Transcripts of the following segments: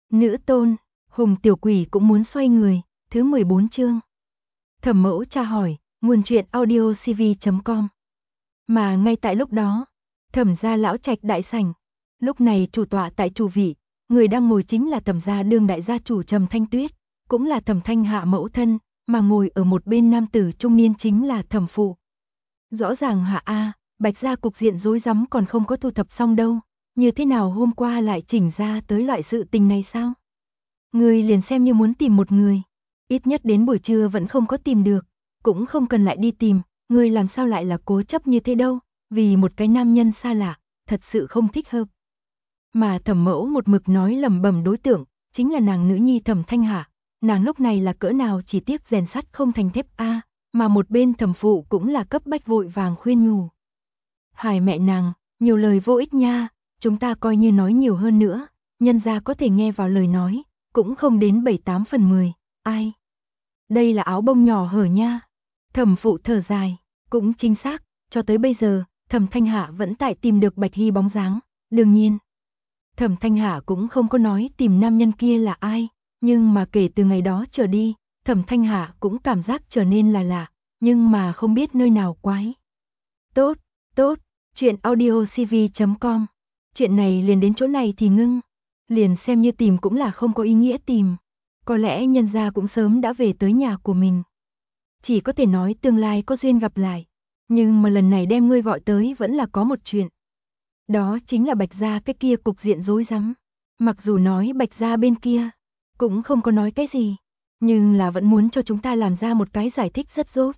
Nữ tôn, Hùng tiểu quỷ cũng muốn xoay người, thứ 14 chương. Thẩm Mẫu tra hỏi, nguồn truyện audiocv.com. Mà ngay tại lúc đó, Thẩm gia lão trạch đại sảnh, lúc này chủ tọa tại chủ vị, người đang ngồi chính là Thẩm gia đương đại gia chủ Trầm Thanh Tuyết, cũng là Thẩm Thanh Hạ mẫu thân, mà ngồi ở một bên nam tử trung niên chính là Thẩm phụ. Rõ ràng Hạ a, Bạch gia cục diện rối rắm còn không có thu thập xong đâu, như thế nào hôm qua lại chỉnh ra tới loại sự tình này sao? Người liền xem như muốn tìm một người, ít nhất đến buổi trưa vẫn không có tìm được, cũng không cần lại đi tìm, người làm sao lại là cố chấp như thế đâu, vì một cái nam nhân xa lạ, thật sự không thích hợp. Mà Thẩm Mẫu một mực nói lẩm bẩm đối tượng, chính là nàng nữ nhi Thẩm Thanh Hạ, nàng lúc này là cỡ nào chỉ tiếc rèn sắt không thành thép a, mà một bên Thẩm phụ cũng là cấp bách vội vàng khuyên nhủ. Hài mẹ nàng, nhiều lời vô ích nha, chúng ta coi như nói nhiều hơn nữa, nhân gia có thể nghe vào lời nói, cũng không đến 7-8 phần 10, ai? Đây là áo bông nhỏ hở nha. Thẩm phụ thở dài, cũng chính xác, cho tới bây giờ, Thẩm Thanh Hạ vẫn tại tìm được Bạch Hy bóng dáng, đương nhiên. Thẩm Thanh Hạ cũng không có nói tìm nam nhân kia là ai, nhưng mà kể từ ngày đó trở đi, Thẩm Thanh Hạ cũng cảm giác trở nên là lạ, nhưng mà không biết nơi nào quái. Tốt, tốt, chuyện audiocv.com, chuyện này liền đến chỗ này thì ngưng. Liền xem như tìm cũng là không có ý nghĩa tìm. Có lẽ nhân gia cũng sớm đã về tới nhà của mình. Chỉ có thể nói tương lai có duyên gặp lại. Nhưng mà lần này đem ngươi gọi tới vẫn là có một chuyện. Đó chính là Bạch gia cái kia cục diện rối rắm. Mặc dù nói Bạch gia bên kia cũng không có nói cái gì, nhưng là vẫn muốn cho chúng ta làm ra một cái giải thích rất rốt.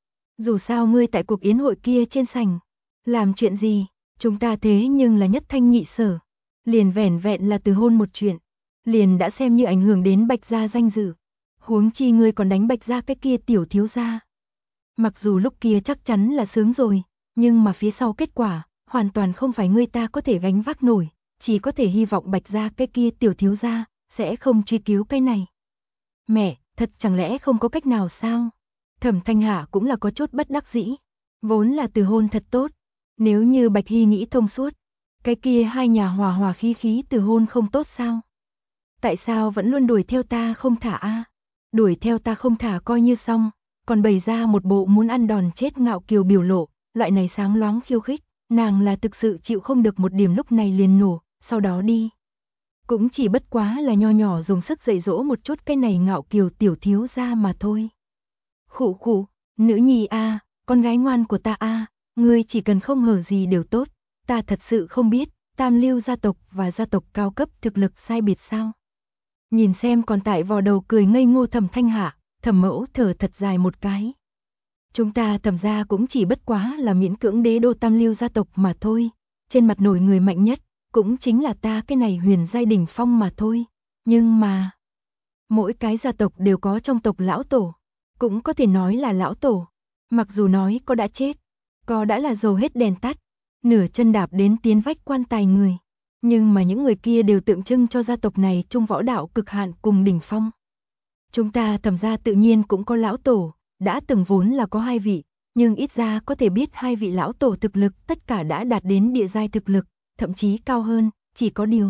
Dù sao ngươi tại cuộc yến hội kia trên sảnh làm chuyện gì, chúng ta thế nhưng là nhất thanh nhị sở. Liền vẻn vẹn là từ hôn một chuyện, liền đã xem như ảnh hưởng đến Bạch gia danh dự. Huống chi ngươi còn đánh Bạch gia cái kia tiểu thiếu gia. Mặc dù lúc kia chắc chắn là sướng rồi, nhưng mà phía sau kết quả, hoàn toàn không phải ngươi ta có thể gánh vác nổi, chỉ có thể hy vọng Bạch gia cái kia tiểu thiếu gia sẽ không truy cứu cái này. Mẹ, thật chẳng lẽ không có cách nào sao? Thẩm Thanh Hạ cũng là có chút bất đắc dĩ, vốn là từ hôn thật tốt, nếu như Bạch Hy nghĩ thông suốt, cái kia hai nhà hòa hòa khí khí từ hôn không tốt sao? Tại sao vẫn luôn đuổi theo ta không thả a? Đuổi theo ta không thả coi như xong, còn bày ra một bộ muốn ăn đòn chết ngạo kiều biểu lộ, loại này sáng loáng khiêu khích, nàng là thực sự chịu không được một điểm lúc này liền nổ, sau đó đi. Cũng chỉ bất quá là nho nhỏ dùng sức dạy dỗ một chút cái này ngạo kiều tiểu thiếu gia mà thôi. Khụ khụ, nữ nhi a, con gái ngoan của ta a, ngươi chỉ cần không hở gì đều tốt. Ta thật sự không biết, tam lưu gia tộc và gia tộc cao cấp thực lực sai biệt sao. Nhìn xem còn tại vò đầu cười ngây ngô Thẩm Thanh Hạ, Thẩm Mẫu thở thật dài một cái. Chúng ta Thẩm gia cũng chỉ bất quá là miễn cưỡng đế đô tam lưu gia tộc mà thôi. Trên mặt nổi người mạnh nhất, cũng chính là ta cái này Huyền giai đỉnh phong mà thôi. Nhưng mà, mỗi cái gia tộc đều có trong tộc lão tổ, cũng có thể nói là lão tổ. Mặc dù nói có đã chết, có đã là dầu hết đèn tắt, nửa chân đạp đến tiến vách quan tài người. Nhưng mà những người kia đều tượng trưng cho gia tộc này trung võ đạo cực hạn cùng đỉnh phong. Chúng ta Thẩm gia tự nhiên cũng có lão tổ, đã từng vốn là có 2 vị, nhưng ít ra có thể biết 2 vị lão tổ thực lực tất cả đã đạt đến địa giai thực lực, thậm chí cao hơn, chỉ có điều.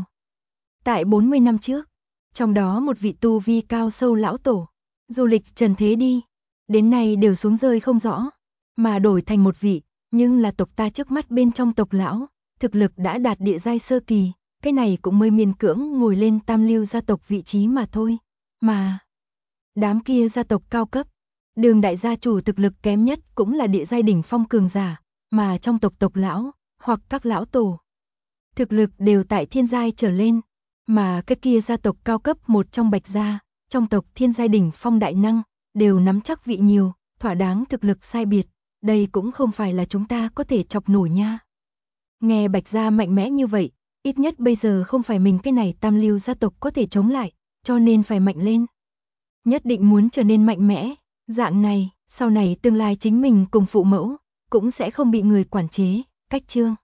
Tại 40 năm trước, trong đó một vị tu vi cao sâu lão tổ, du lịch trần thế đi, đến nay đều xuống rơi không rõ, mà đổi thành một vị, nhưng là tộc ta trước mắt bên trong tộc lão, thực lực đã đạt địa giai sơ kỳ, cái này cũng mới miễn cưỡng ngồi lên tam lưu gia tộc vị trí mà thôi. Mà đám kia gia tộc cao cấp, đường đại gia chủ thực lực kém nhất cũng là địa giai đỉnh phong cường giả, mà trong tộc tộc lão, hoặc các lão tổ, thực lực đều tại thiên giai trở lên, mà cái kia gia tộc cao cấp một trong Bạch gia, trong tộc thiên giai đỉnh phong đại năng, đều nắm chắc vị nhiều, thỏa đáng thực lực sai biệt, đây cũng không phải là chúng ta có thể chọc nổi nha. Nghe Bạch gia mạnh mẽ như vậy, ít nhất bây giờ không phải mình cái này tam lưu gia tộc có thể chống lại, cho nên phải mạnh lên. Nhất định muốn trở nên mạnh mẽ, dạng này, sau này tương lai chính mình cùng phụ mẫu, cũng sẽ không bị người quản chế, cách chương.